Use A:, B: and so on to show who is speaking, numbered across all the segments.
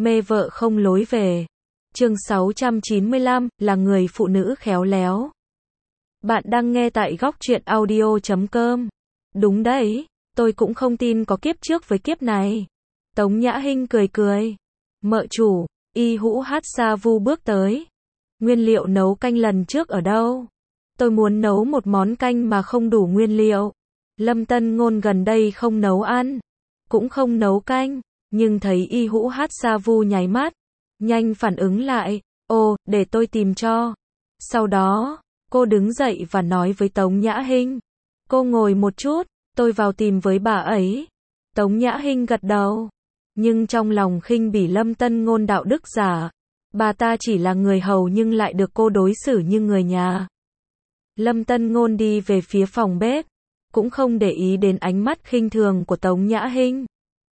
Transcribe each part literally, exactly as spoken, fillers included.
A: Mê vợ không lối về. Chương sáu trăm chín mươi lăm, là người phụ nữ khéo léo. Bạn đang nghe tại góc truyện audio chấm com. Đúng đấy, tôi cũng không tin có kiếp trước với kiếp này. Tống Nhã Hinh cười cười. Mợ chủ, Y Hũ Hát Sa Vu bước tới. Nguyên liệu nấu canh lần trước ở đâu? Tôi muốn nấu một món canh mà không đủ nguyên liệu. Lâm Tân Ngôn gần đây không nấu ăn, cũng không nấu canh, nhưng thấy Y Hũ Hát Sa Vu nháy mắt, nhanh phản ứng lại, ồ, để tôi tìm cho. Sau đó, cô đứng dậy và nói với Tống Nhã Hinh, cô ngồi một chút, tôi vào tìm với bà ấy. Tống Nhã Hinh gật đầu, nhưng trong lòng khinh bỉ Lâm Tân Ngôn đạo đức giả. Bà ta chỉ là người hầu nhưng lại được cô đối xử như người nhà. Lâm Tân Ngôn đi về phía phòng bếp, cũng không để ý đến ánh mắt khinh thường của Tống Nhã Hinh.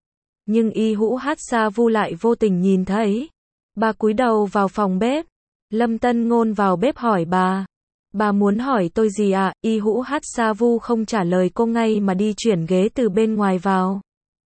A: Nhưng Y Hũ Hát Sa Vu lại vô tình nhìn thấy. Bà cúi đầu vào phòng bếp. Lâm Tân Ngôn vào bếp hỏi bà. Bà muốn hỏi tôi gì ạ? À? Y Hũ Hát Sa Vu không trả lời cô ngay mà đi chuyển ghế từ bên ngoài vào.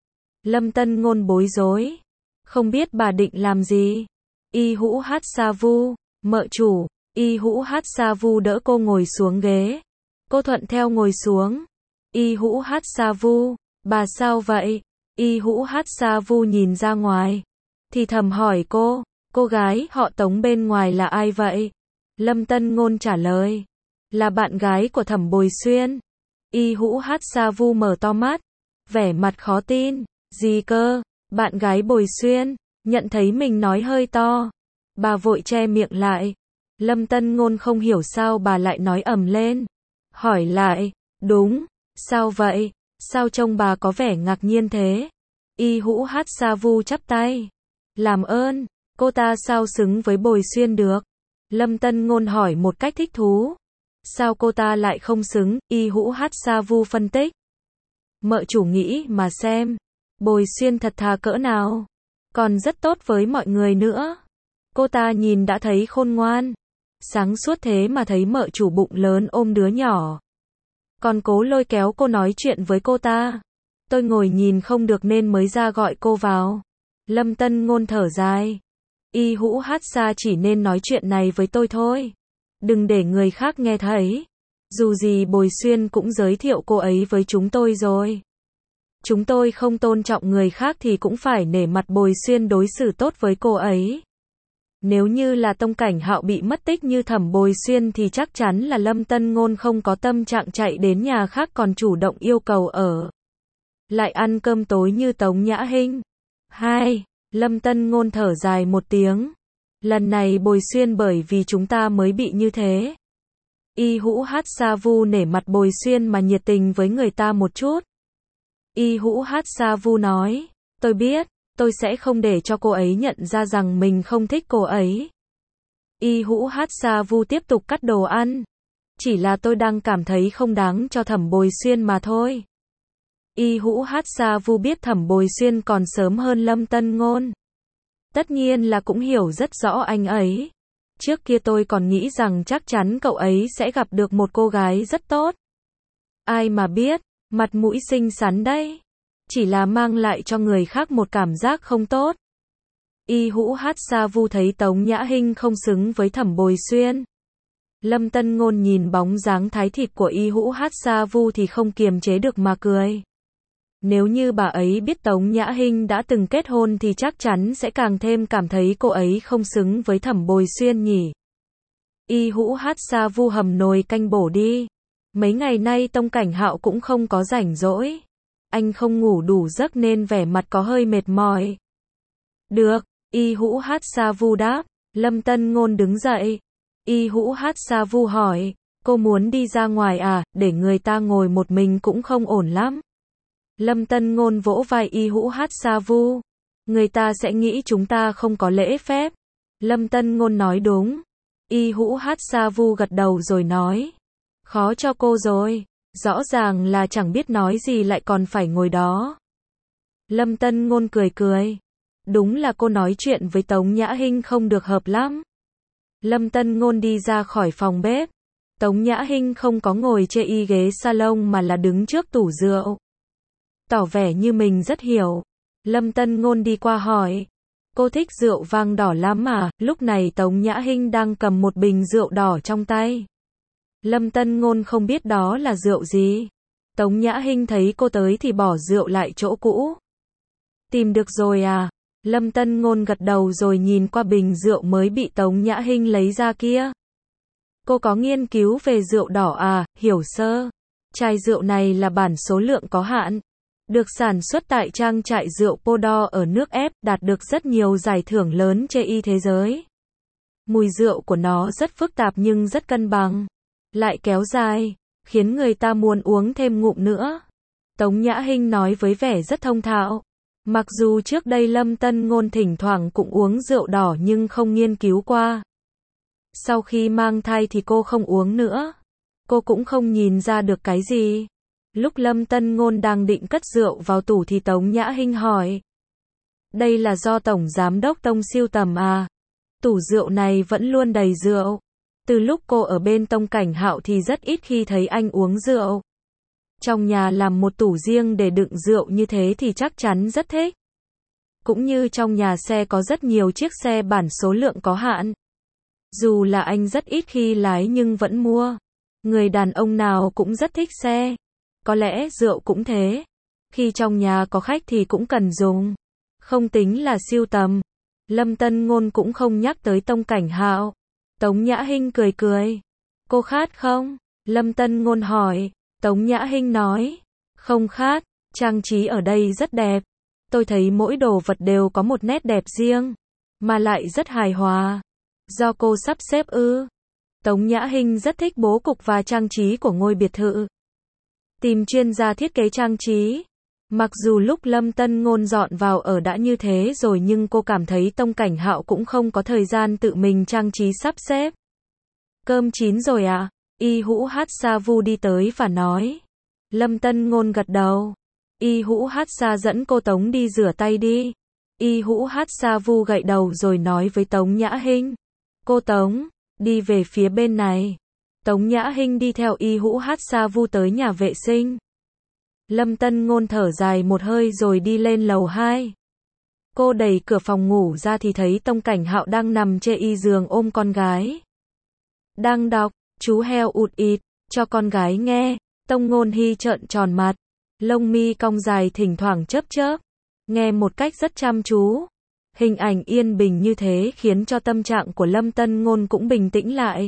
A: Lâm Tân Ngôn bối rối, không biết bà định làm gì. Y Hũ Hát Sa Vu, mợ chủ. Y Hũ Hát Sa Vu đỡ cô ngồi xuống ghế. Cô thuận theo ngồi xuống. Y Hũ Hát Sa Vu, bà sao vậy? Y Hũ Hát Sa Vu nhìn ra ngoài, thì thầm hỏi cô, cô gái họ Tống bên ngoài là ai vậy? Lâm Tân Ngôn trả lời, là bạn gái của Thẩm Bồi Xuyên. Y Hũ Hát Sa Vu mở to mắt, vẻ mặt khó tin, gì cơ? Bạn gái Bồi Xuyên? Nhận thấy mình nói hơi to, bà vội che miệng lại. Lâm Tân Ngôn không hiểu sao bà lại nói ầm lên, hỏi lại, đúng, sao vậy? Sao trông bà có vẻ ngạc nhiên thế? Y Hũ Hát Sa Vu chắp tay, làm ơn, cô ta sao xứng với Bồi Xuyên được? Lâm Tân Ngôn hỏi một cách thích thú, sao cô ta lại không xứng? Y Hũ Hát Sa Vu phân tích, mợ chủ nghĩ mà xem, Bồi Xuyên thật thà cỡ nào, còn rất tốt với mọi người nữa. Cô ta nhìn đã thấy khôn ngoan, sáng suốt, thế mà thấy mợ chủ bụng lớn ôm đứa nhỏ, còn cố lôi kéo cô nói chuyện với cô ta. Tôi ngồi nhìn không được nên mới ra gọi cô vào. Lâm Tân Ngôn thở dài. Y Hũ Hát Sa chỉ nên nói chuyện này với tôi thôi, đừng để người khác nghe thấy. Dù gì Bồi Xuyên cũng giới thiệu cô ấy với chúng tôi rồi. Chúng tôi không tôn trọng người khác thì cũng phải nể mặt Bồi Xuyên đối xử tốt với cô ấy. Nếu như là Tông Cảnh Hạo bị mất tích như Thẩm Bồi Xuyên thì chắc chắn là Lâm Tân Ngôn không có tâm trạng chạy đến nhà khác còn chủ động yêu cầu ở lại ăn cơm tối như Tống Nhã Hinh. Hai, Lâm Tân Ngôn thở dài một tiếng. Lần này Bồi Xuyên bởi vì chúng ta mới bị như thế. Y Hũ Hát Sa Vu nể mặt Bồi Xuyên mà nhiệt tình với người ta một chút. Y Hũ Hát Sa Vu nói, tôi biết, tôi sẽ không để cho cô ấy nhận ra rằng mình không thích cô ấy. Y Hũ Hát Sa Vu tiếp tục cắt đồ ăn. Chỉ là tôi đang cảm thấy không đáng cho Thẩm Bồi Xuyên mà thôi. Y Hũ Hát Sa Vu biết Thẩm Bồi Xuyên còn sớm hơn Lâm Tân Ngôn. Tất nhiên là cũng hiểu rất rõ anh ấy. Trước kia tôi còn nghĩ rằng chắc chắn cậu ấy sẽ gặp được một cô gái rất tốt. Ai mà biết, mặt mũi xinh xắn đấy, chỉ là mang lại cho người khác một cảm giác không tốt. Y Hũ Hát Sa Vu thấy Tống Nhã Hinh không xứng với Thẩm Bồi Xuyên. Lâm Tân Ngôn nhìn bóng dáng thái thịt của Y Hũ Hát Sa Vu thì không kiềm chế được mà cười. Nếu như bà ấy biết Tống Nhã Hinh đã từng kết hôn thì chắc chắn sẽ càng thêm cảm thấy cô ấy không xứng với Thẩm Bồi Xuyên nhỉ. Y Hũ Hát Sa Vu hầm nồi canh bổ đi. Mấy ngày nay Tông Cảnh Hạo cũng không có rảnh rỗi. Anh không ngủ đủ giấc nên vẻ mặt có hơi mệt mỏi. Được, Y Hũ Hát Sa Vu đáp. Lâm Tân Ngôn đứng dậy. Y Hũ Hát Sa Vu hỏi, cô muốn đi ra ngoài à, để người ta ngồi một mình cũng không ổn lắm. Lâm Tân Ngôn vỗ vai Y Hũ Hát Sa Vu. Người ta sẽ nghĩ chúng ta không có lễ phép. Lâm Tân Ngôn nói đúng. Y Hũ Hát Sa Vu gật đầu rồi nói, khó cho cô rồi, rõ ràng là chẳng biết nói gì lại còn phải ngồi đó. Lâm Tân Ngôn cười cười, đúng là cô nói chuyện với Tống Nhã Hinh không được hợp lắm. Lâm Tân Ngôn đi ra khỏi phòng bếp. Tống Nhã Hinh không có ngồi trên y ghế salon mà là đứng trước tủ rượu, tỏ vẻ như mình rất hiểu. Lâm Tân Ngôn đi qua hỏi, Cô thích rượu vang đỏ lắm mà, lúc này Tống Nhã Hinh đang cầm một bình rượu đỏ trong tay. Lâm Tân Ngôn không biết đó là rượu gì. Tống Nhã Hinh thấy cô tới thì bỏ rượu lại chỗ cũ. Tìm được rồi à? Lâm Tân Ngôn gật đầu rồi nhìn qua bình rượu mới bị Tống Nhã Hinh lấy ra kia. Cô có nghiên cứu về rượu đỏ à, hiểu sơ. Chai rượu này là bản số lượng có hạn. Được sản xuất tại trang trại rượu Podor ở nước ép, đạt được rất nhiều giải thưởng lớn trên y thế giới. Mùi rượu của nó rất phức tạp nhưng rất cân bằng. Lại kéo dài, khiến người ta muốn uống thêm ngụm nữa. Tống Nhã Hinh nói với vẻ rất thông thạo. Mặc dù trước đây Lâm Tân Ngôn thỉnh thoảng cũng uống rượu đỏ nhưng không nghiên cứu qua. Sau khi mang thai thì cô không uống nữa. Cô cũng không nhìn ra được cái gì. Lúc Lâm Tân Ngôn đang định cất rượu vào tủ thì Tống Nhã Hinh hỏi. Đây là do Tổng Giám đốc Tông sưu tầm à? Tủ rượu này vẫn luôn đầy rượu. Từ lúc cô ở bên Tông Cảnh Hạo thì rất ít khi thấy anh uống rượu. Trong nhà làm một tủ riêng để đựng rượu như thế thì chắc chắn rất thích. Cũng như trong nhà xe có rất nhiều chiếc xe bản số lượng có hạn. Dù là anh rất ít khi lái nhưng vẫn mua. Người đàn ông nào cũng rất thích xe. Có lẽ rượu cũng thế. Khi trong nhà có khách thì cũng cần dùng. Không tính là sưu tầm. Lâm Tân Ngôn cũng không nhắc tới Tông Cảnh Hạo. Tống Nhã Hinh cười cười. Cô khát không? Lâm Tân Ngôn hỏi. Tống Nhã Hinh nói. Không khát, trang trí ở đây rất đẹp. Tôi thấy mỗi đồ vật đều có một nét đẹp riêng. Mà lại rất hài hòa. Do cô sắp xếp ư? Tống Nhã Hinh rất thích bố cục và trang trí của ngôi biệt thự. Tìm chuyên gia thiết kế trang trí. Mặc dù lúc Lâm Tân Ngôn dọn vào ở đã như thế rồi nhưng cô cảm thấy Tông Cảnh Hạo cũng không có thời gian tự mình trang trí sắp xếp. Cơm chín rồi à? Y Hữu Hát Sa Vu đi tới và nói. Lâm Tân Ngôn gật đầu. Y Hữu Hát Sa dẫn cô Tống đi rửa tay đi. Y Hữu Hát Sa Vu gậy đầu rồi nói với Tống Nhã Hinh. Cô Tống, đi về phía bên này. Tống Nhã Hinh đi theo Y Hữu Hát Sa Vu tới nhà vệ sinh. Lâm Tân Ngôn thở dài một hơi rồi đi lên lầu hai. Cô đẩy cửa phòng ngủ ra thì thấy Tông Cảnh Hạo đang nằm trên y giường ôm con gái. Đang đọc, chú heo ụt ịt, cho con gái nghe. Tông Ngôn Hy trợn tròn mặt. Lông mi cong dài thỉnh thoảng chớp chớp. Nghe một cách rất chăm chú. Hình ảnh yên bình như thế khiến cho tâm trạng của Lâm Tân Ngôn cũng bình tĩnh lại.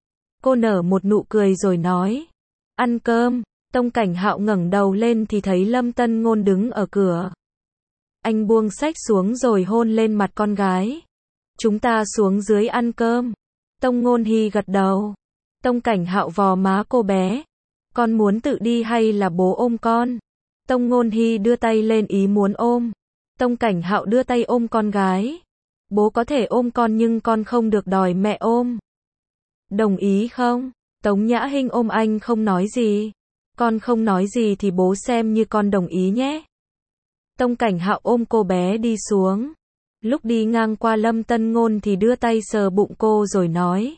A: Cô nở một nụ cười rồi nói. Ăn cơm. Tông Cảnh Hạo ngẩng đầu lên thì thấy Lâm Tân Ngôn đứng ở cửa. Anh buông sách xuống rồi hôn lên mặt con gái. Chúng ta xuống dưới ăn cơm. Tông Ngôn Hy gật đầu. Tông Cảnh Hạo vò má cô bé. Con muốn tự đi hay là bố ôm con? Tông Ngôn Hy đưa tay lên ý muốn ôm. Tông Cảnh Hạo đưa tay ôm con gái. Bố có thể ôm con nhưng con không được đòi mẹ ôm. Đồng ý không? Tống Nhã Hinh ôm anh không nói gì. Con không nói gì thì bố xem như con đồng ý nhé. Tông Cảnh Hạo ôm cô bé đi xuống. Lúc đi ngang qua Lâm Tân Ngôn thì đưa tay sờ bụng cô rồi nói.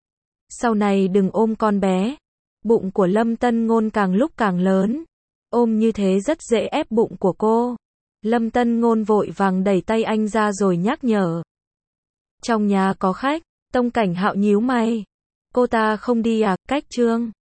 A: Sau này đừng ôm con bé. Bụng của Lâm Tân Ngôn càng lúc càng lớn. Ôm như thế rất dễ ép bụng của cô. Lâm Tân Ngôn vội vàng đẩy tay anh ra rồi nhắc nhở. Trong nhà có khách. Tông Cảnh Hạo nhíu mày. Cô ta không đi à, cách Trương.